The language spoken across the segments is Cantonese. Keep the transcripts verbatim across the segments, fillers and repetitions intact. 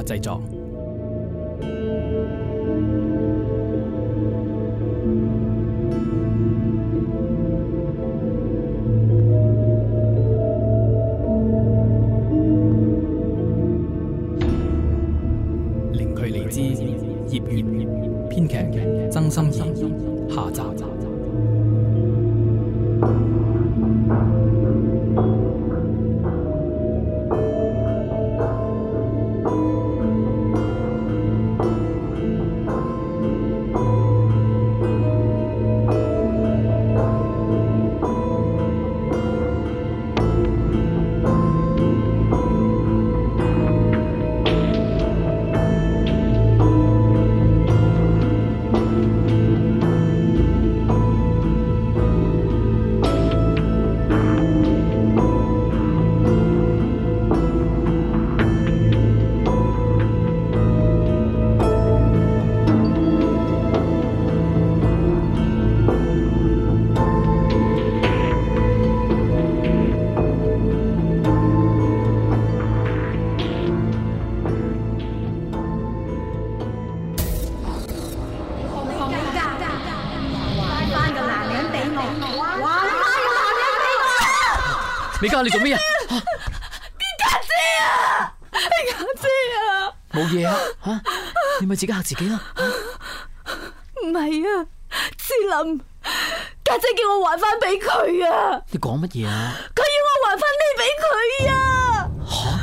製作。零距離之葉月，編劇曾心怡，下集。美嘉，你做咩啊？ 啲家姐啊，係家姐啊！ 冇嘢啊？吓，你咪自己嚇自己啦！ 唔係啊，志林，家姐叫我還翻俾佢啊！ 你講乜嘢啊？ 佢要我還翻你俾佢啊！ 吓！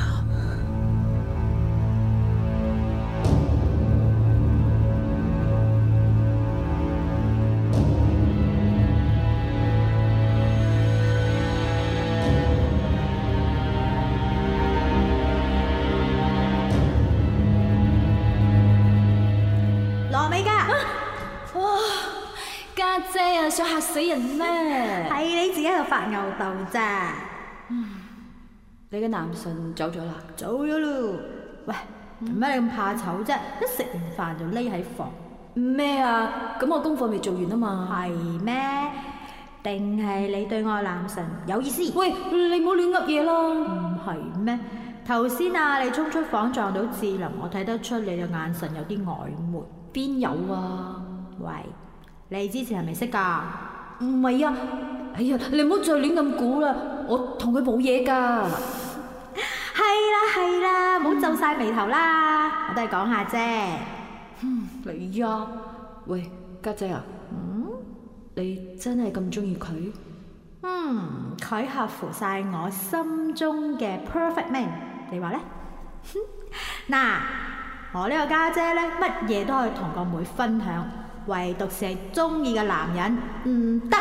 家姐啊，想嚇死人咩？ 係你自己喺度發吽哣咋？ 嗯，你嘅男神走咗啦？ 走咗咯。喂，做咩你咁怕醜啫？一食完飯就匿喺房。 咩啊？咁我功課未做完啊嘛。 係咩？定係你對我男神有意思？ 喂，你唔好亂噏嘢啦。 唔係咩？頭先啊，你衝出房撞到志林，我睇得出你嘅眼神有啲曖昧。 邊有啊？ 喂，你之前係咪識噶？ 唔係啊！哎呀，你唔好再亂咁估啦，我同佢冇嘢噶。 係啦係啦，唔好皺晒眉頭啦，我都係講下啫。 嗯，你啊，喂，家姐啊，嗯，你真係咁中意佢？ 嗯，佢合乎晒我心中嘅 perfect man， 你話呢？嗱，我呢個家姐呢，乜嘢都可以同個妹分享。唯獨是係中意嘅男人唔得。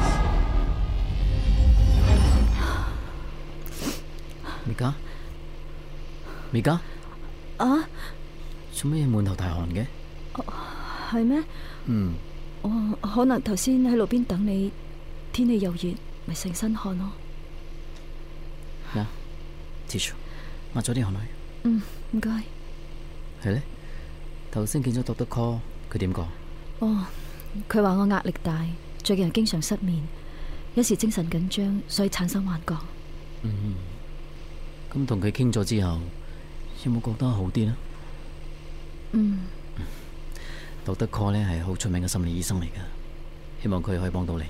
美嘉，美嘉啊？ 做咩滿頭大汗嘅？ 係咩？ 嗯。 我可能頭先喺路邊等你，天氣又熱，咪成身汗咯。 咩啊？Tissue，抹咗啲汗去。 嗯，唔該。 係咧，頭先見咗 Doctor Call， 佢點講？ 哦，佢話我壓力大，最近又經常失眠，有時精神緊張，所以產生幻覺。 嗯，咁同佢傾咗之後，有冇覺得好啲呢？ 嗯 ，Doctor Call 咧係好出名嘅心理醫生嚟噶，希望佢可以幫到你。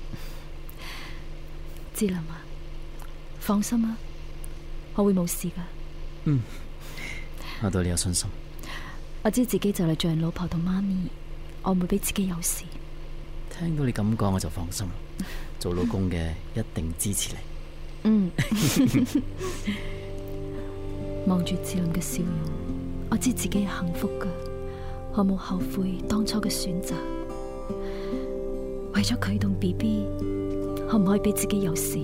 志林啊，放心啊，我會冇事噶。 嗯，我對你有信心。 我知自己就嚟做人老婆同媽咪。我唔會俾自己有事。 聽到你咁講，我就放心啦。做老公嘅一定支持你。 嗯。望住志林嘅笑容，我知自己係幸福噶，我冇後悔當初嘅選擇。為咗佢同 B B， 可唔可以俾自己有事？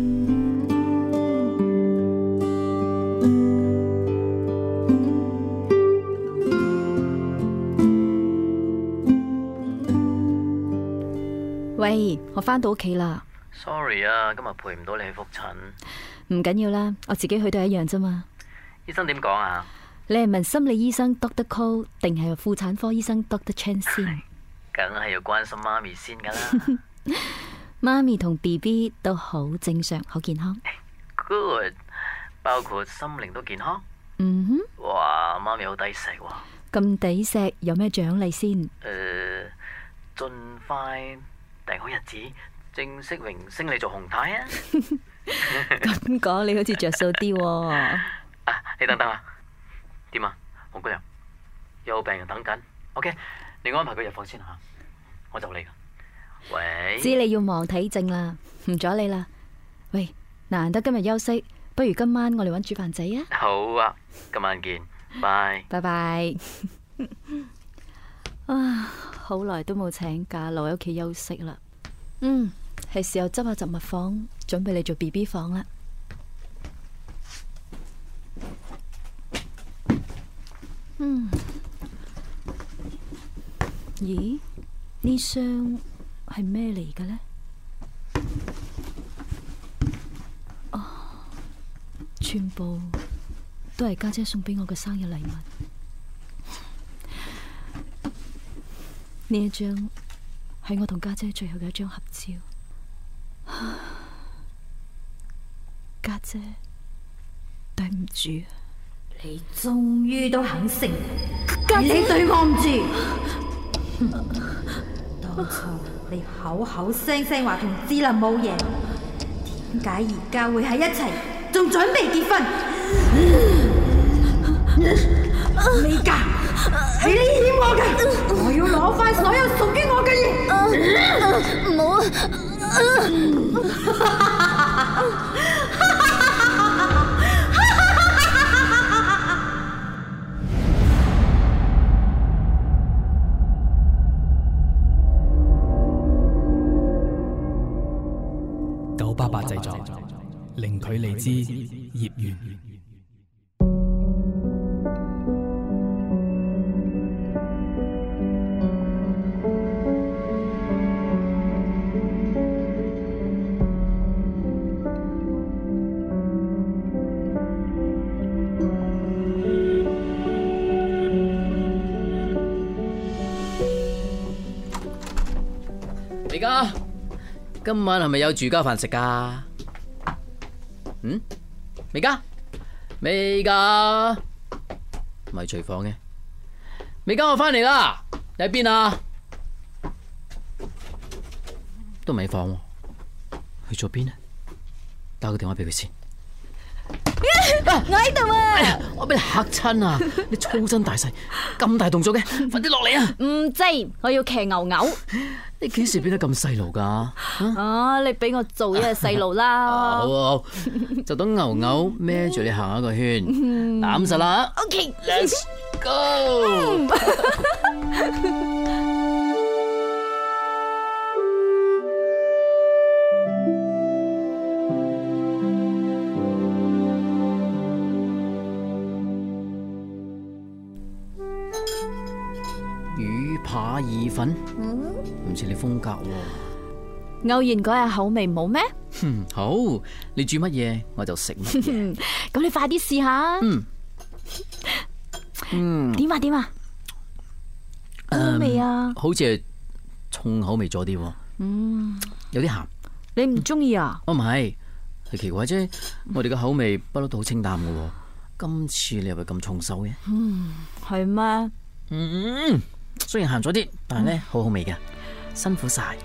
喂，我返到屋企啦。 Sorry 啊，今日陪唔到你去復診。 唔緊要啦，我自己去都係一樣啫嘛。 醫生點講啊？ 你係問心理醫生 Doctor Cole 定係婦產科醫生 Doctor Chan 先？ 梗係要關心媽咪先噶啦。 媽咪同 B B 都好正常，好健康。 Good，包括心靈都健康。 嗯哼， 哇，媽咪好抵食喎。 咁抵食有咩獎勵先？ 誒、呃，盡快訂好日子，正式榮升你做紅太啊！ 咁講你好似着數啲喎。 啊，你等等啊，點啊，紅姑娘，有病人等緊。OK， 你安排佢入房先吓，我就嚟噶。喂， 知你要忙睇症啦，唔阻你啦。喂，難得今日休息，不如今晚我哋搵煮飯仔啊！ 好啊，今晚見，拜拜拜。啊，好耐都冇請假，留喺屋企休息啦。嗯，係時候執下雜物房，準備你做 B B 房啦。嗯，咦？呢箱係咩嚟嘅呢？哦，全部都係家姐送俾我嘅生日禮物。呢一張係我同家姐最後嘅一張合照。家姐，對唔住， 你終於都肯承認，你對我唔住。當初你口口聲聲話同志林冇嘢，點解而家會喺一齊，仲準備結婚？美嘉，係你欠我嘅，我要攞翻所有屬於我嘅嘢。 唔好九八八製作，零距離之葉緣。 美嘉，今晚係咪有住家飯食噶？嗯，美嘉，美嘉，唔係廚房嘅。美嘉，我翻嚟啦，你喺邊啊？都唔喺房喎，去咗邊呢？打個電話俾佢先。 我喺度啊！ 哎呀，我俾你嚇親啊！你粗身大細，咁大動作嘅，快啲落嚟啊！ 唔制，我要騎牛牛。 你幾時變得咁細路噶？ 啊，你俾我做一隻細路啦！ 好好好，就等牛牛孭住你行一個圈，攬實啦 OK，Let's go！魚扒意粉，唔似你風格喎。 偶然嗰日口味唔好咩？ 嗯，好，你煮乜嘢我就食乜嘢。 咁你快啲試下。 嗯嗯， 點啊點啊？好味啊！ 好似係重口味咗啲喎。 嗯， 有啲鹹。 你唔中意啊？ 哦，唔係，係奇怪啫。我哋嘅口味不嬲都好清淡嘅喎，今次你又係咁重手嘅？ 嗯，係咩？ 嗯，雖然鹹咗啲，但係咧好好味嘅，辛苦晒。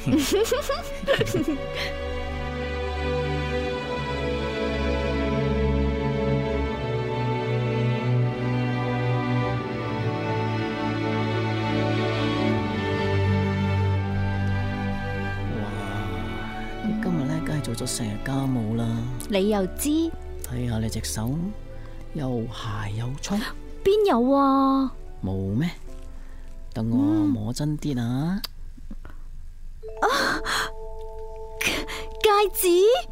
今日咧，梗係做咗成日家務啦。 你又知？ 睇下你隻手又鞋又粗， 邊有啊？ 冇咩？等我摸真啲啊！ 啊，戒指？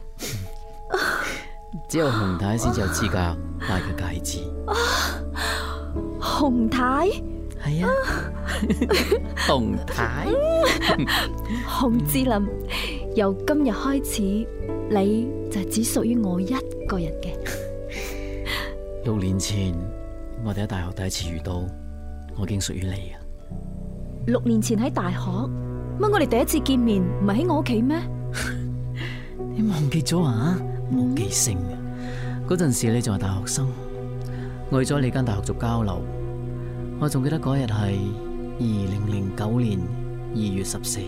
只有紅太先至有資格戴嘅戒指。 啊，紅太？ 係啊，紅太。 洪志林，由今日開始，你就只屬於我一個人嘅。 六年前，我哋喺大學第一次遇到，我已經屬於你啊。 六年前喺大學，乜我哋第一次見面唔係喺我屋企咩？ 你忘記咗啊？冇記性啊！嗰陣時你仲係大學生， 我去咗你間大學做交流，我仲記得嗰日係二零零九年二月十四，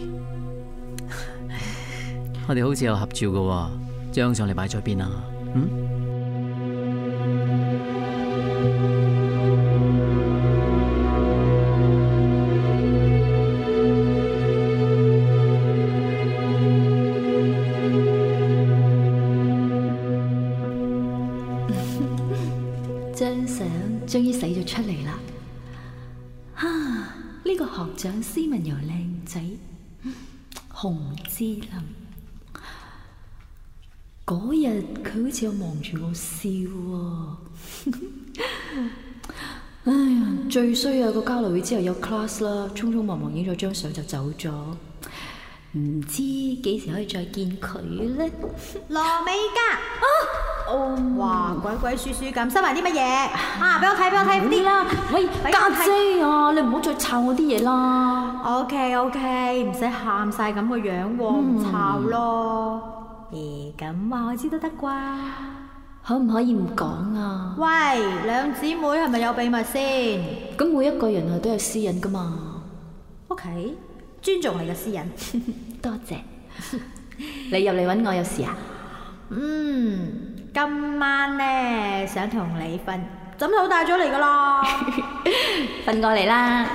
我哋好似有合照㗎，張相你擺咗邊啊？嗯？ 張相終於洗咗出嚟啦！哈、啊，呢、這個學長斯文又靚仔，洪之林。嗰日佢好似有望住我笑喎。哎呀，最衰啊！個交流會之後有 class 啦，匆匆忙忙影咗張相就走咗。唔知幾時可以再見佢呢？ 羅美嘉啊！哦，哇，鬼鬼祟祟咁，收埋啲乜嘢啊？俾我睇，俾我睇啲啦！ 喂，家姐啊，你唔好再抄我啲嘢啦。 OK OK，唔使喊晒咁個樣喎，唔抄咯。咦，咁話我知都得啩？ 可唔可以唔講啊？ 喂，兩姊妹係咪有秘密先？ 咁每一個人啊都有私隱噶嘛。 OK，尊重你嘅私隱。 多謝。你入嚟揾我有事啊？ 嗯。今晚呢，想同你瞓，枕頭帶咗嚟噶啦， 瞓過嚟啦。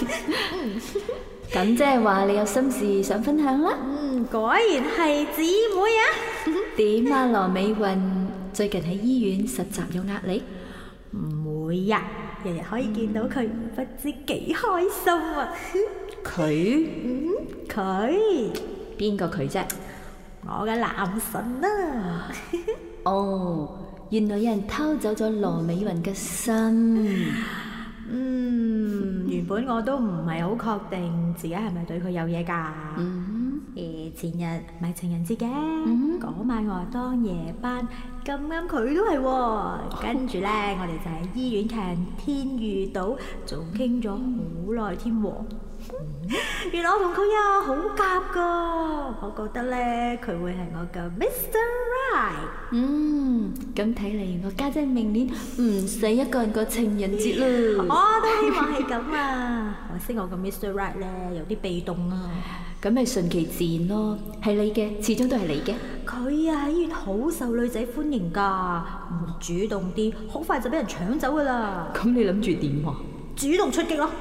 咁即係話你有心事想分享啦？ 嗯，果然係姊妹啊。 點啊，羅美雲最近喺醫院實習有壓力？ 每日日日可以見到佢，不知幾開心啊。 佢？ 嗯，佢邊個佢啫？ 我嘅男神啊！ 哦，原來有人偷走咗羅美雲嘅心。 嗯，原本我都唔係好確定自己係咪對佢有嘢㗎。 嗯， 誒，前日咪情人節嘅， 嗯， 嗰晚我當夜班，咁啱佢都係喎。跟住咧，我哋就喺醫院canteen遇到，仲傾咗好耐添喎。原來我同佢啊好夾噶，我覺得咧佢會係我嘅 Mister Right。 嗯，咁睇嚟我家姐明年唔使一個人過情人節啦。 我都希望係咁啊！可惜我嘅 Mister Right 咧有啲被動啊。 咁咪順其自然咯，係你嘅，始終都係你嘅。 佢啊喺醫院好受女仔歡迎噶，唔主動啲，好快就俾人搶走噶啦。 咁你諗住點啊？ 主動出擊咯！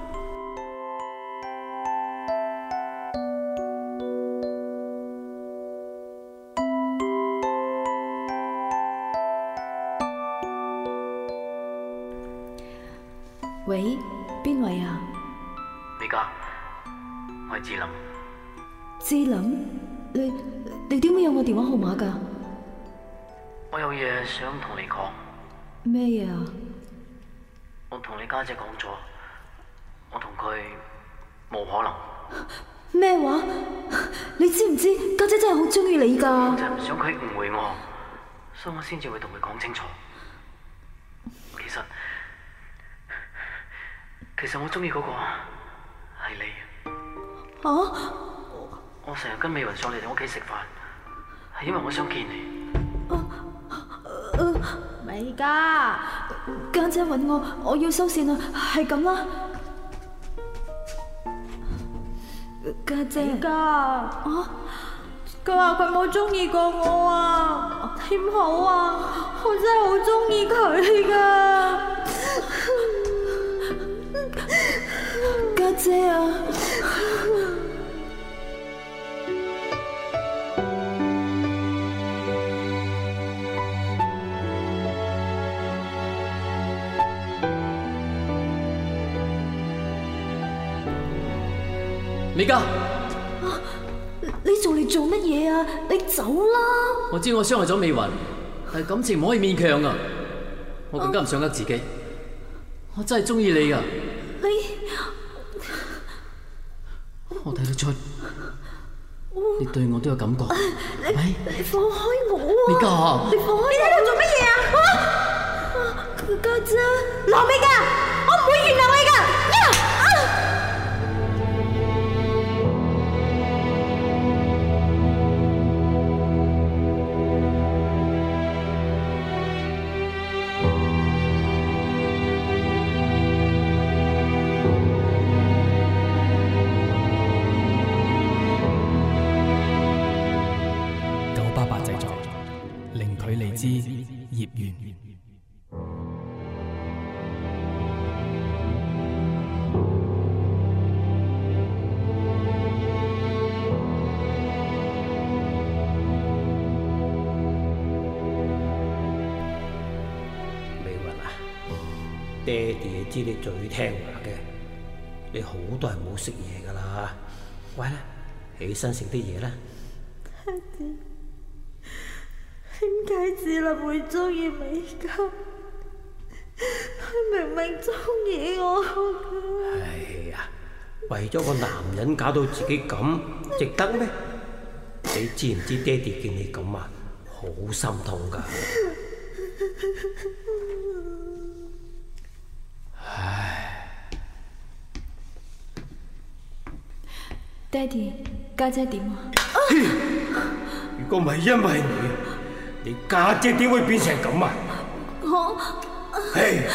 喂，邊位啊？ 美嘉，我係志林。 志林，你你點會有我電話號碼噶？ 我有嘢想同你講。 咩嘢啊？ 我同你家姐講咗，我同佢冇可能。 咩話？你知唔知家姐真係好中意你噶？ 我就係唔想佢誤會我，所以我先至會同佢講清楚。其實。其實我中意嗰個係你。 啊！ 我成日跟美雲上嚟你屋企食飯，係因為我想見你。 啊啊、 美嘉， 家姐揾我，我要收線啦，係咁啦。家姐， 美嘉，啊，佢話佢冇中意過我啊，點好啊？我真係好中意佢噶。 家姐啊！ 美嘉， 你做嚟做乜嘢啊？你走啦！ 我知我傷害咗美雲，但係感情唔可以勉強啊！我更加唔想呃自己，我真係中意你噶。 你， 我睇得出，你對我都有感覺，係咪？ 你放開我啊！ 美嘉， 你放開我！ 你喺度做乜嘢啊？ 家姐， 羅美嘉，我唔會原諒你噶。 之葉緣。 美雲啊，爹哋知你最聽話嘅，你好多人冇食嘢噶啦，乖啦，起身食啲嘢啦。 爹哋，點解子林會中意美嘉？佢明明中意我㗎。 哎呀，為咗個男人搞到自己咁，值得咩？你知唔知爹哋見你咁啊，好心痛㗎。唉， 爹哋，家姐點啊？ 如果唔係因為你，你家姐點會變成咁啊？ 我， 唉，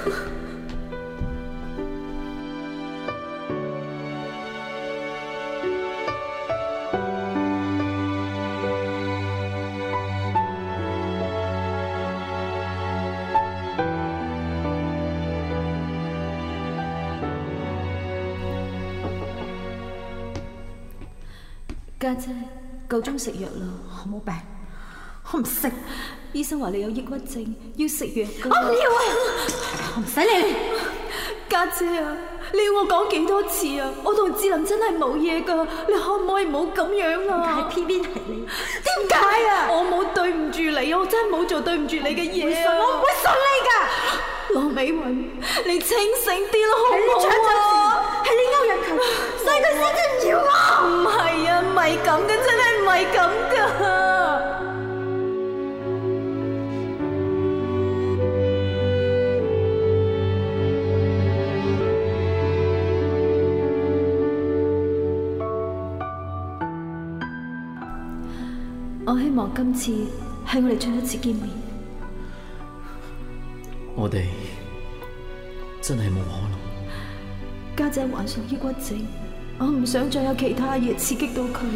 家姐，夠鐘食藥啦。 我冇病，我唔食。 醫生話你有抑鬱症，要食藥㗎。 我唔要啊！我唔使理你。 家姐啊，你要我講幾多次啊？我同志林真係冇嘢㗎，你可唔可以唔好咁樣啊？ 但係偏偏係你，點解啊？ 我冇對唔住你，我真係冇做對唔住你嘅嘢啊！ 我唔會信你㗎。 羅美雲，你清醒啲啦，好唔好啊？ 係你勾引佢，所以佢先至唔要我。 唔係啊，唔係咁嘅，真係唔係咁㗎。我希望今次係我哋最後一次見面。 我哋真係冇可能。 家姐患上抑鬱症，我唔想再有其他嘢刺激到佢。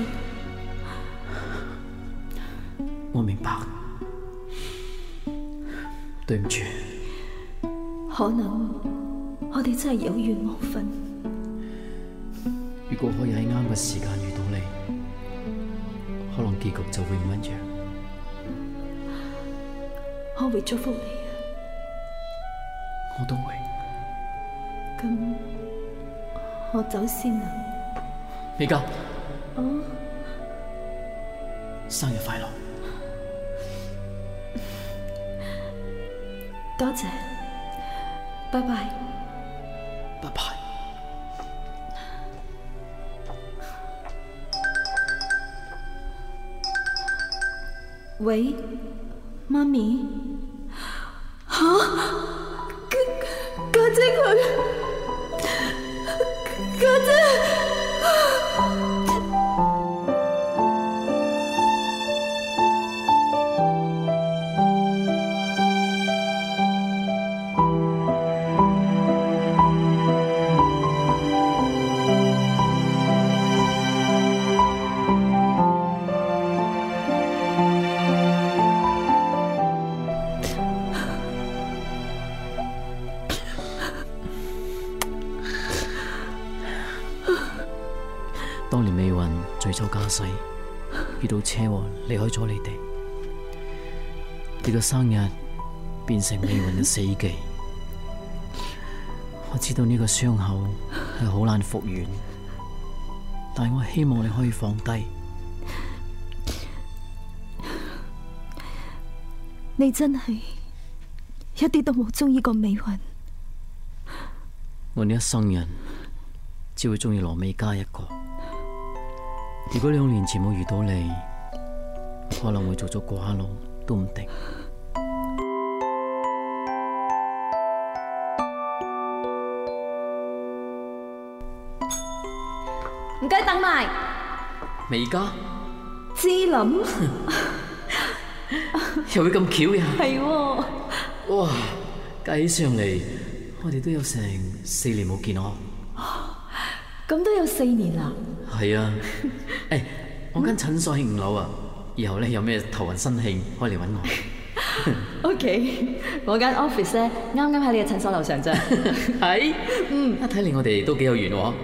我明白，對唔住。 可能我哋真係有緣無分。 如果可以喺啱嘅時間遇到你，可能結局就會唔一樣。 我會祝福你啊！ 我都會。 咁我走先啦。 美嘉， 哦， 生日快樂！ 多謝，拜拜。 拜拜。 喂，媽咪，吓，家家姐佢，家姐。 當年美雲醉酒駕駛，遇到車禍離開咗你哋，你個生日變成美雲嘅死忌。我知道呢個傷口係好難復原，但係我希望你可以放低。 你真係一啲都冇中意過美雲。 我呢一生人只會中意羅美嘉一個。如果兩年前冇遇到你，可能會做咗寡佬都唔定。 唔該，等埋。 美嘉， 志林， 又會咁巧呀？ 係喎。 哇，計起上嚟，我哋都有成四年冇見我。 咁都有四年啦。 係啊，誒，我間診所喺五樓啊，以後咧有咩頭暈身慶，可以嚟搵我。 OK， 我間 office 咧啱啱喺你嘅診所樓上啫。 係，嗯，一睇嚟我哋都幾有緣喎。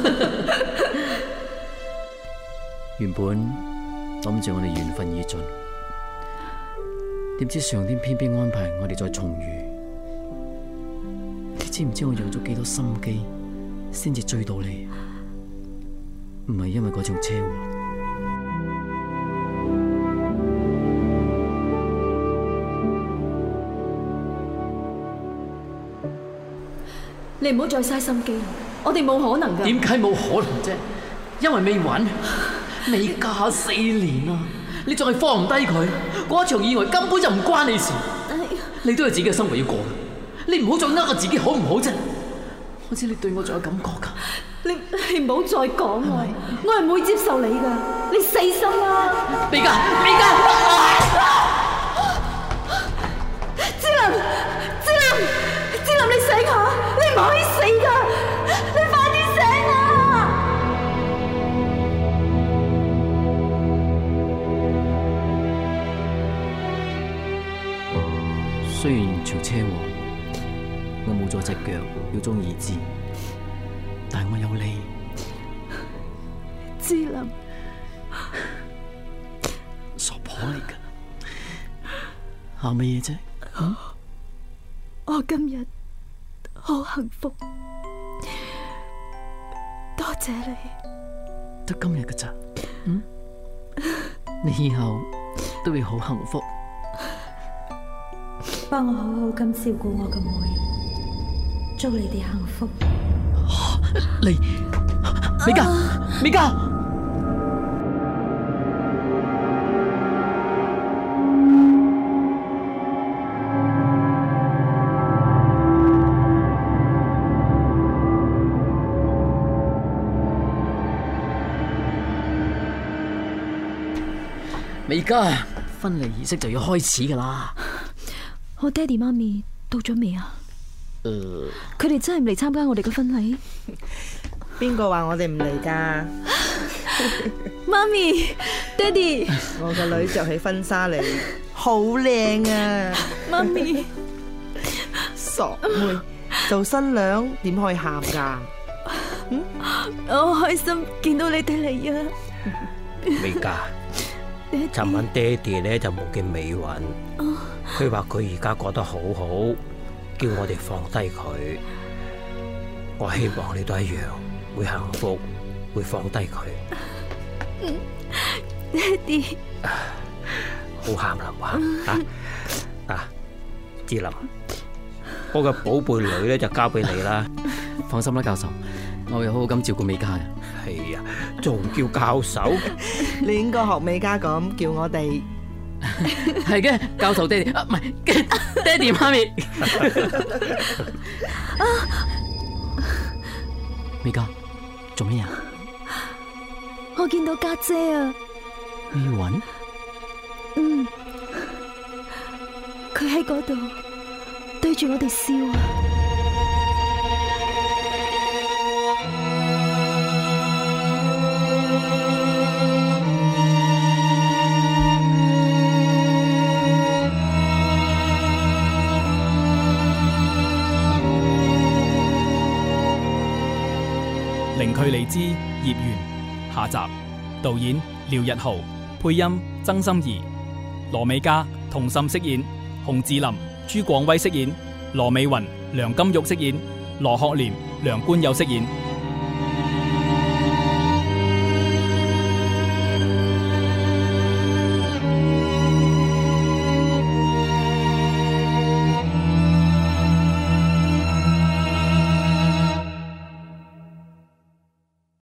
原本諗住我哋緣分已盡，點知上天偏偏安排我哋再重遇。你知唔知我用咗幾多心機先至追到你？唔係因為嗰場車禍。 你唔好再嘥心機，我哋冇可能噶。 點解冇可能啫？因為未揾，未嫁四年啦，你仲係放唔低佢？嗰一場意外根本就唔關你事，你都有自己嘅生活要過噶。你唔好再呃我自己好唔好啫？我知你對我仲有感覺噶。 你你唔好再講我，我係唔會接受你噶。你死心啦！ 美嘉，美嘉！ 志林，志林，志林，你醒下！你唔可以死噶！你快啲醒啊！ 雖然場車禍我冇咗隻腳，要裝義肢，但係我有你。 志林， 傻婆嚟噶，喊乜嘢啫？嗯？ 我今日好幸福，多謝你。 得今日噶咋？嗯？你以後都會好幸福。 幫我好好咁照顧我個妹，祝你哋幸福。 你，美嘉，美嘉。美嘉，婚禮儀式就要開始噶啦。 我爹哋媽咪到咗未啊？ 誒、呃， 佢哋真係唔嚟參加我哋嘅婚禮？ 邊個話我哋唔嚟噶？ 媽咪，爹哋， 我個女着起婚紗嚟，好靚啊！ 媽咪， 傻妹，做新娘點可以喊噶？ 嗯，我好開心見到你哋嚟啊！ 美嘉，尋晚爹哋咧就夢見美雲，佢話佢而家過得好好，叫我哋放低佢。我希望你都一樣會幸福，會放低佢。 爹哋， 好喊啦嘛啊啊！志林，我嘅寶貝女咧就交俾你啦。 放心啦，教授，我會好好咁照顧美嘉嘅。 係啊，仲叫教授？ 你應該學美嘉咁叫我哋。 係嘅，教授爹哋啊，唔係爹哋媽咪。美嘉，做咩啊？ 我見到家姐啊。 美雲？ 嗯，佢喺嗰度對住我哋笑啊！ 零距離之葉緣下集，導演廖日豪，配音曾心怡，羅美嘉、童心飾演，洪志林、朱廣威飾演，羅美雲、梁金玉飾演，羅學廉、梁冠佑飾演。